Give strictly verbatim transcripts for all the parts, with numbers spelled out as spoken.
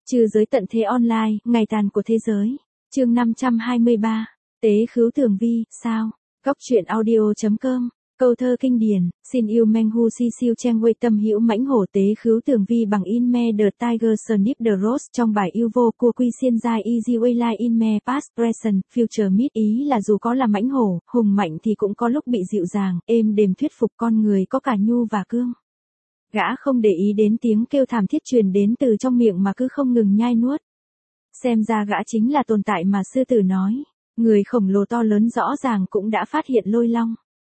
Trừ giới tận thế online, ngày tàn của thế giới. Chương năm trăm hai mươi ba. Tế khứu tường vi, sao? Góc truyện audio chấm com. Câu thơ kinh điển, xin yêu meng hu si siêu chen wei tâm hữu mãnh hổ tế khứu tường vi bằng in me the tiger snip the rose trong bài yêu vô của quy xiên giai easy way line in me past present future mid ý là dù có là mãnh hổ, hùng mạnh thì cũng có lúc bị dịu dàng, êm đềm thuyết phục con người có cả nhu và cương. Gã không để ý đến tiếng kêu thảm thiết truyền đến từ trong miệng mà cứ không ngừng nhai nuốt. Xem ra gã chính là tồn tại mà sư tử nói, người khổng lồ to lớn rõ ràng cũng đã phát hiện lôi long.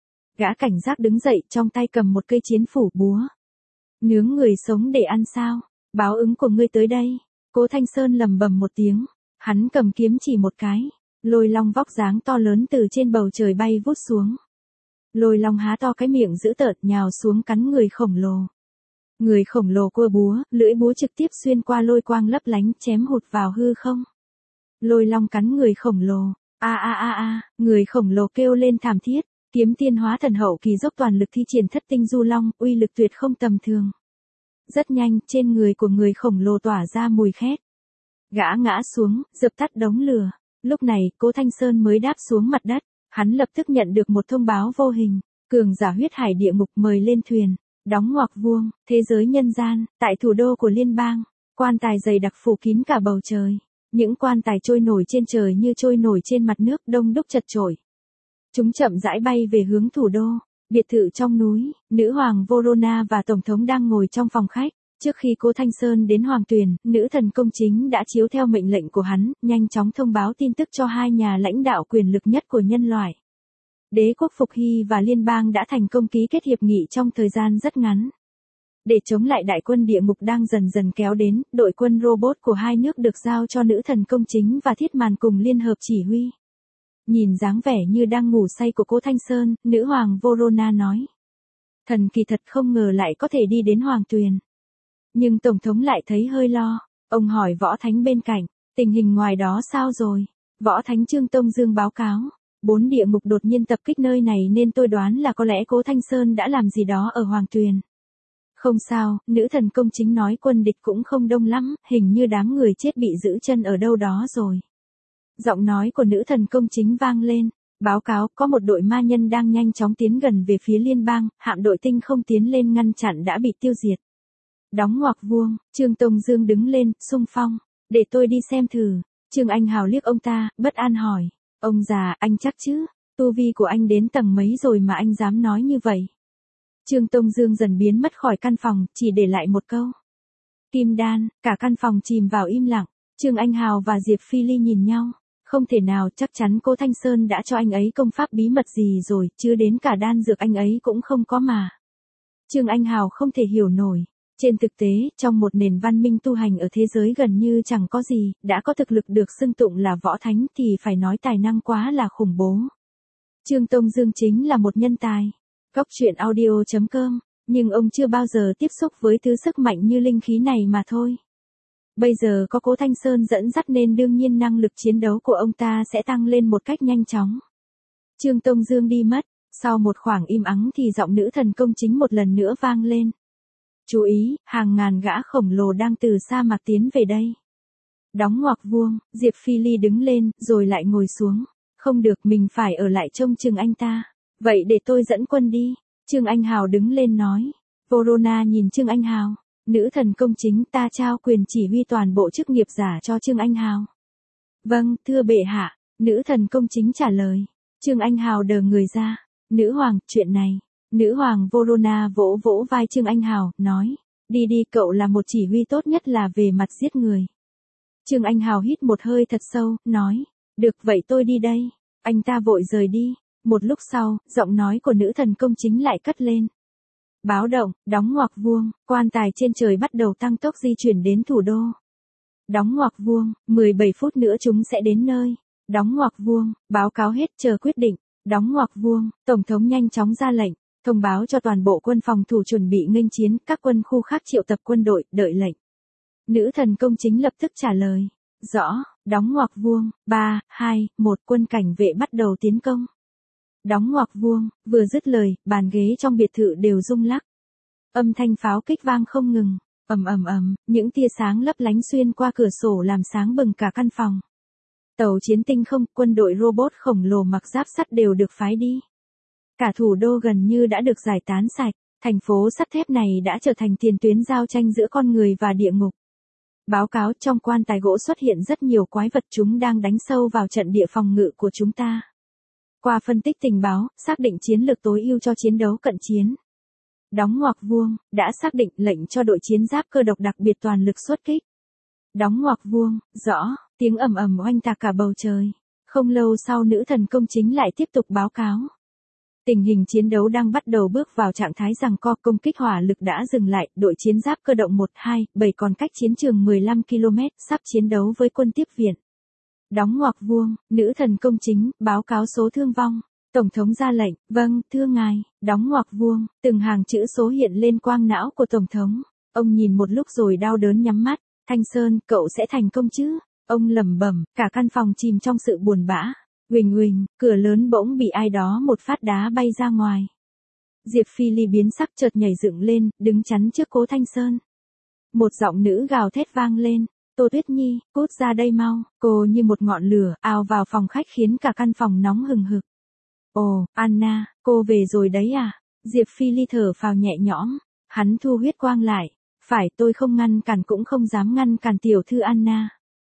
Gã cảnh giác đứng dậy trong tay cầm một cây chiến phủ búa. Nướng người sống để ăn sao? Báo ứng của ngươi tới đây. Cố Thanh Sơn lầm bầm một tiếng. Hắn cầm kiếm chỉ một cái. Lôi long vóc dáng to lớn từ trên bầu trời bay vút xuống. Lôi long há to cái miệng dữ tợn nhào xuống cắn người khổng lồ. Người khổng lồ cua búa, lưỡi búa trực tiếp xuyên qua lôi quang lấp lánh chém hụt vào hư không. Lôi long cắn người khổng lồ. A a a a, người khổng lồ kêu lên thảm thiết. Kiếm tiên hóa thần hậu kỳ dốc toàn lực thi triển thất tinh du long, uy lực tuyệt không tầm thường. Rất nhanh, trên người của người khổng lồ tỏa ra mùi khét. Gã ngã xuống, dập tắt đống lửa. Lúc này, Cố Thanh Sơn mới đáp xuống mặt đất. Hắn lập tức nhận được một thông báo vô hình. Cường giả huyết hải địa ngục mời lên thuyền. Đóng ngoặc vuông, thế giới nhân gian, tại thủ đô của liên bang. Quan tài dày đặc phủ kín cả bầu trời. Những quan tài trôi nổi trên trời như trôi nổi trên mặt nước đông đúc chật chội. Chúng chậm rãi bay về hướng thủ đô, biệt thự trong núi, nữ hoàng Vorona và tổng thống đang ngồi trong phòng khách. Trước khi Cố Thanh Sơn đến hoàng tuyền, nữ thần công chính đã chiếu theo mệnh lệnh của hắn, nhanh chóng thông báo tin tức cho hai nhà lãnh đạo quyền lực nhất của nhân loại. Đế quốc Phục Hy và liên bang đã thành công ký kết hiệp nghị trong thời gian rất ngắn. Để chống lại đại quân địa ngục đang dần dần kéo đến, đội quân robot của hai nước được giao cho nữ thần công chính và thiết màn cùng liên hợp chỉ huy. Nhìn dáng vẻ như đang ngủ say của Cố Thanh Sơn, nữ hoàng Vorona nói. Thần kỳ thật không ngờ lại có thể đi đến hoàng tuyền. Nhưng tổng thống lại thấy hơi lo, ông hỏi võ thánh bên cạnh, tình hình ngoài đó sao rồi? Võ thánh Trương Tông Dương báo cáo, bốn địa ngục đột nhiên tập kích nơi này nên tôi đoán là có lẽ Cố Thanh Sơn đã làm gì đó ở hoàng tuyền. Không sao, nữ thần công chính nói quân địch cũng không đông lắm, hình như đám người chết bị giữ chân ở đâu đó rồi. Giọng nói của nữ thần công chính vang lên, báo cáo có một đội ma nhân đang nhanh chóng tiến gần về phía liên bang, hạm đội tinh không tiến lên ngăn chặn đã bị tiêu diệt. Đóng ngoặc vuông, Trương Tông Dương đứng lên, xung phong, để tôi đi xem thử. Trương Anh Hào liếc ông ta, bất an hỏi, ông già, anh chắc chứ, tu vi của anh đến tầng mấy rồi mà anh dám nói như vậy. Trương Tông Dương dần biến mất khỏi căn phòng, chỉ để lại một câu. Kim đan, cả căn phòng chìm vào im lặng, Trương Anh Hào và Diệp Phi Ly nhìn nhau. Không thể nào, chắc chắn Cố Thanh Sơn đã cho anh ấy công pháp bí mật gì rồi, chứ đến cả đan dược anh ấy cũng không có mà. Trương Anh Hào không thể hiểu nổi. Trên thực tế, trong một nền văn minh tu hành ở thế giới gần như chẳng có gì, đã có thực lực được xưng tụng là võ thánh thì phải nói tài năng quá là khủng bố. Trương Tông Dương chính là một nhân tài. Góc truyện audio chấm com, nhưng ông chưa bao giờ tiếp xúc với thứ sức mạnh như linh khí này mà thôi. Bây giờ có Cố Thanh Sơn dẫn dắt nên đương nhiên năng lực chiến đấu của ông ta sẽ tăng lên một cách nhanh chóng. Trương Tông Dương đi mất, sau một khoảng im ắng thì giọng nữ thần công chính một lần nữa vang lên. Chú ý, hàng ngàn gã khổng lồ đang từ sa mạc tiến về đây. Đóng ngoặc vuông, Diệp Phi Ly đứng lên, rồi lại ngồi xuống. Không được, mình phải ở lại trông chừng anh ta. Vậy để tôi dẫn quân đi. Trương Anh Hào đứng lên nói. Vorona nhìn Trương Anh Hào. Nữ thần công chính, ta trao quyền chỉ huy toàn bộ chức nghiệp giả cho Trương Anh Hào. Vâng, thưa bệ hạ, nữ thần công chính trả lời. Trương Anh Hào đờ người ra. Nữ hoàng, chuyện này. Nữ hoàng Vorona vỗ vỗ vai Trương Anh Hào, nói. Đi đi, cậu là một chỉ huy tốt nhất là về mặt giết người. Trương Anh Hào hít một hơi thật sâu, nói. Được vậy tôi đi đây. Anh ta vội rời đi. Một lúc sau, giọng nói của nữ thần công chính lại cất lên. Báo động, đóng ngoặc vuông, quan tài trên trời bắt đầu tăng tốc di chuyển đến thủ đô. Đóng ngoặc vuông, mười bảy phút nữa chúng sẽ đến nơi. Đóng ngoặc vuông, báo cáo hết chờ quyết định. Đóng ngoặc vuông, tổng thống nhanh chóng ra lệnh, thông báo cho toàn bộ quân phòng thủ chuẩn bị nghênh chiến, các quân khu khác triệu tập quân đội, đợi lệnh. Nữ thần công chính lập tức trả lời. Rõ, đóng ngoặc vuông, ba, hai, một quân cảnh vệ bắt đầu tiến công. Đóng ngoặc vuông, vừa dứt lời, bàn ghế trong biệt thự đều rung lắc. Âm thanh pháo kích vang không ngừng. Ầm ầm ầm, những tia sáng lấp lánh xuyên qua cửa sổ làm sáng bừng cả căn phòng. Tàu chiến tinh không, quân đội robot khổng lồ mặc giáp sắt đều được phái đi. Cả thủ đô gần như đã được giải tán sạch, thành phố sắt thép này đã trở thành tiền tuyến giao tranh giữa con người và địa ngục. Báo cáo trong quan tài gỗ xuất hiện rất nhiều quái vật, chúng đang đánh sâu vào trận địa phòng ngự của chúng ta. Qua phân tích tình báo, xác định chiến lược tối ưu cho chiến đấu cận chiến. Đóng ngoặc vuông, đã xác định lệnh cho đội chiến giáp cơ độc đặc biệt toàn lực xuất kích. Đóng ngoặc vuông, rõ, tiếng ầm ầm oanh tạc cả bầu trời. Không lâu sau nữ thần công chính lại tiếp tục báo cáo. Tình hình chiến đấu đang bắt đầu bước vào trạng thái giằng co, công kích hỏa lực đã dừng lại, đội chiến giáp cơ động một hai bảy còn cách chiến trường mười lăm ki lô mét, sắp chiến đấu với quân tiếp viện. Đóng ngoặc vuông, nữ thần công chính, báo cáo số thương vong. Tổng thống ra lệnh, vâng, thưa ngài, đóng ngoặc vuông, từng hàng chữ số hiện lên quang não của Tổng thống. Ông nhìn một lúc rồi đau đớn nhắm mắt, Thanh Sơn, cậu sẽ thành công chứ? Ông lẩm bẩm, cả căn phòng chìm trong sự buồn bã. Huỳnh huỳnh, cửa lớn bỗng bị ai đó một phát đá bay ra ngoài. Diệp Phi Ly biến sắc chợt nhảy dựng lên, đứng chắn trước Cố Thanh Sơn. Một giọng nữ gào thét vang lên, Tô Tuyết Nhi, cút ra đây mau. Cô như một ngọn lửa, ào vào phòng khách khiến cả căn phòng nóng hừng hực. Ồ, Anna, cô về rồi đấy à? Diệp Phi Ly thở phào nhẹ nhõm, hắn thu huyết quang lại. Phải, tôi không ngăn cản cũng không dám ngăn cản tiểu thư Anna.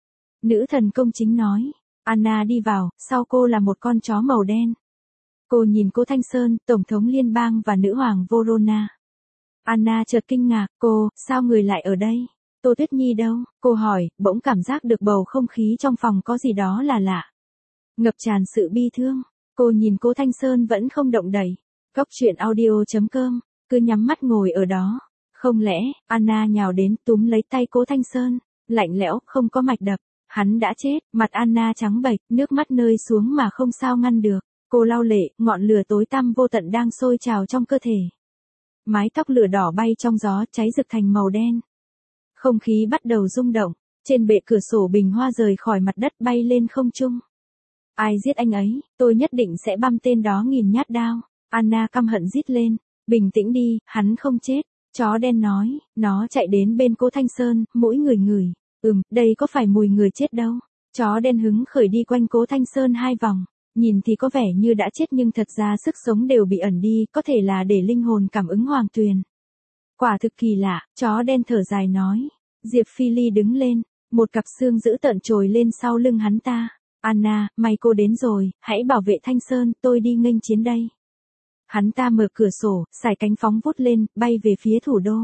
Nữ thần công chính nói. Anna đi vào, sau cô là một con chó màu đen. Cô nhìn Cố Thanh Sơn, Tổng thống liên bang và nữ hoàng Vorona. Anna chợt kinh ngạc, cô, sao người lại ở đây? Tô Tuyết Nhi đâu? Cô hỏi, bỗng cảm giác được bầu không khí trong phòng có gì đó là lạ. Ngập tràn sự bi thương. Cô nhìn Cố Thanh Sơn vẫn không động đậy. Góc truyện audio chấm com, cứ nhắm mắt ngồi ở đó. Không lẽ, Anna nhào đến túm lấy tay Cố Thanh Sơn, lạnh lẽo, không có mạch đập. Hắn đã chết, mặt Anna trắng bệch, nước mắt rơi xuống mà không sao ngăn được. Cô lau lệ, ngọn lửa tối tăm vô tận đang sôi trào trong cơ thể. Mái tóc lửa đỏ bay trong gió, cháy rực thành màu đen. Không khí bắt đầu rung động, trên bệ cửa sổ bình hoa rời khỏi mặt đất bay lên không trung. Ai giết anh ấy, tôi nhất định sẽ băm tên đó nghìn nhát đao. Anna căm hận rít lên, bình tĩnh đi, hắn không chết. Chó đen nói, nó chạy đến bên Cố Thanh Sơn, mỗi người ngửi. Ừm, đây có phải mùi người chết đâu. Chó đen hứng khởi đi quanh Cố Thanh Sơn hai vòng. Nhìn thì có vẻ như đã chết nhưng thật ra sức sống đều bị ẩn đi, có thể là để linh hồn cảm ứng hoàng tuyền. Quả thực kỳ lạ, chó đen thở dài nói. Diệp Phi Ly đứng lên, một cặp xương dữ tợn trồi lên sau lưng hắn ta. Anna, may cô đến rồi, hãy bảo vệ Thanh Sơn, tôi đi nghênh chiến đây. Hắn ta mở cửa sổ, xài cánh phóng vút lên, bay về phía thủ đô.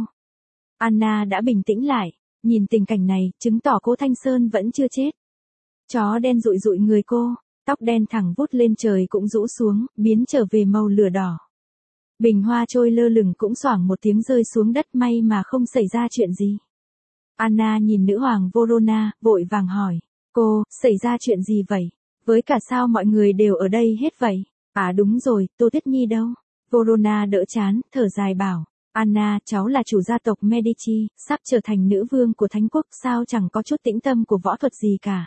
Anna đã bình tĩnh lại, nhìn tình cảnh này, chứng tỏ Cố Thanh Sơn vẫn chưa chết. Chó đen dụi dụi người cô, tóc đen thẳng vút lên trời cũng rũ xuống, biến trở về màu lửa đỏ. Bình hoa trôi lơ lửng cũng xoảng một tiếng rơi xuống đất, may mà không xảy ra chuyện gì. Anna nhìn nữ hoàng Vorona, vội vàng hỏi, cô, xảy ra chuyện gì vậy? Với cả sao mọi người đều ở đây hết vậy? À đúng rồi, Tô Tuyết Nhi đâu? Vorona đỡ chán, thở dài bảo, Anna, cháu là chủ gia tộc Medici, sắp trở thành nữ vương của thánh quốc, sao chẳng có chút tĩnh tâm của võ thuật gì cả.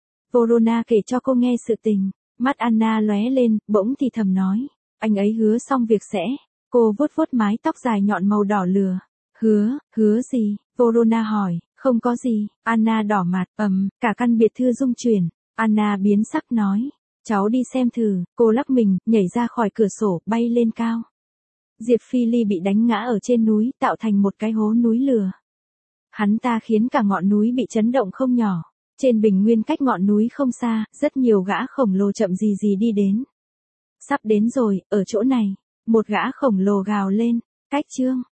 Vorona kể cho cô nghe sự tình, mắt Anna lóe lên, bỗng thì thầm nói, anh ấy hứa xong việc sẽ. Cô vuốt vuốt mái tóc dài nhọn màu đỏ lửa. Hứa, hứa gì? Vorona hỏi, không có gì. Anna đỏ mặt, ầm, cả căn biệt thư rung chuyển. Anna biến sắc nói, cháu đi xem thử. Cô lắc mình, nhảy ra khỏi cửa sổ, bay lên cao. Diệp Phi Ly bị đánh ngã ở trên núi, tạo thành một cái hố núi lửa. Hắn ta khiến cả ngọn núi bị chấn động không nhỏ. Trên bình nguyên cách ngọn núi không xa, rất nhiều gã khổng lồ chậm gì gì đi đến. Sắp đến rồi, ở chỗ này. Một gã khổng lồ gào lên, cách chương.